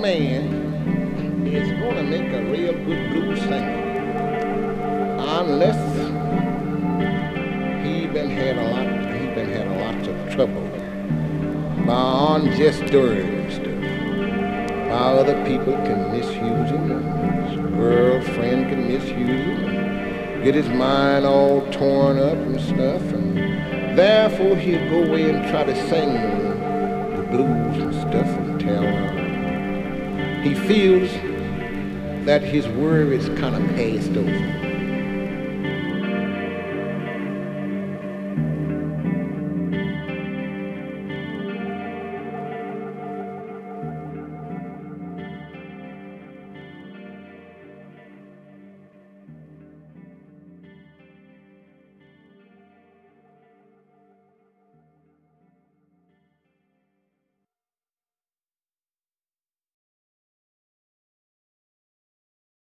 man is going to make a real good blues singer unless he been had a lot of trouble by unjust and stuff. By other people can misuse him, and his girlfriend can misuse him, and get his mind all torn up and stuff, and therefore he'll go away and try to sing the blues and stuff until he feels that his worry is kind of passed over.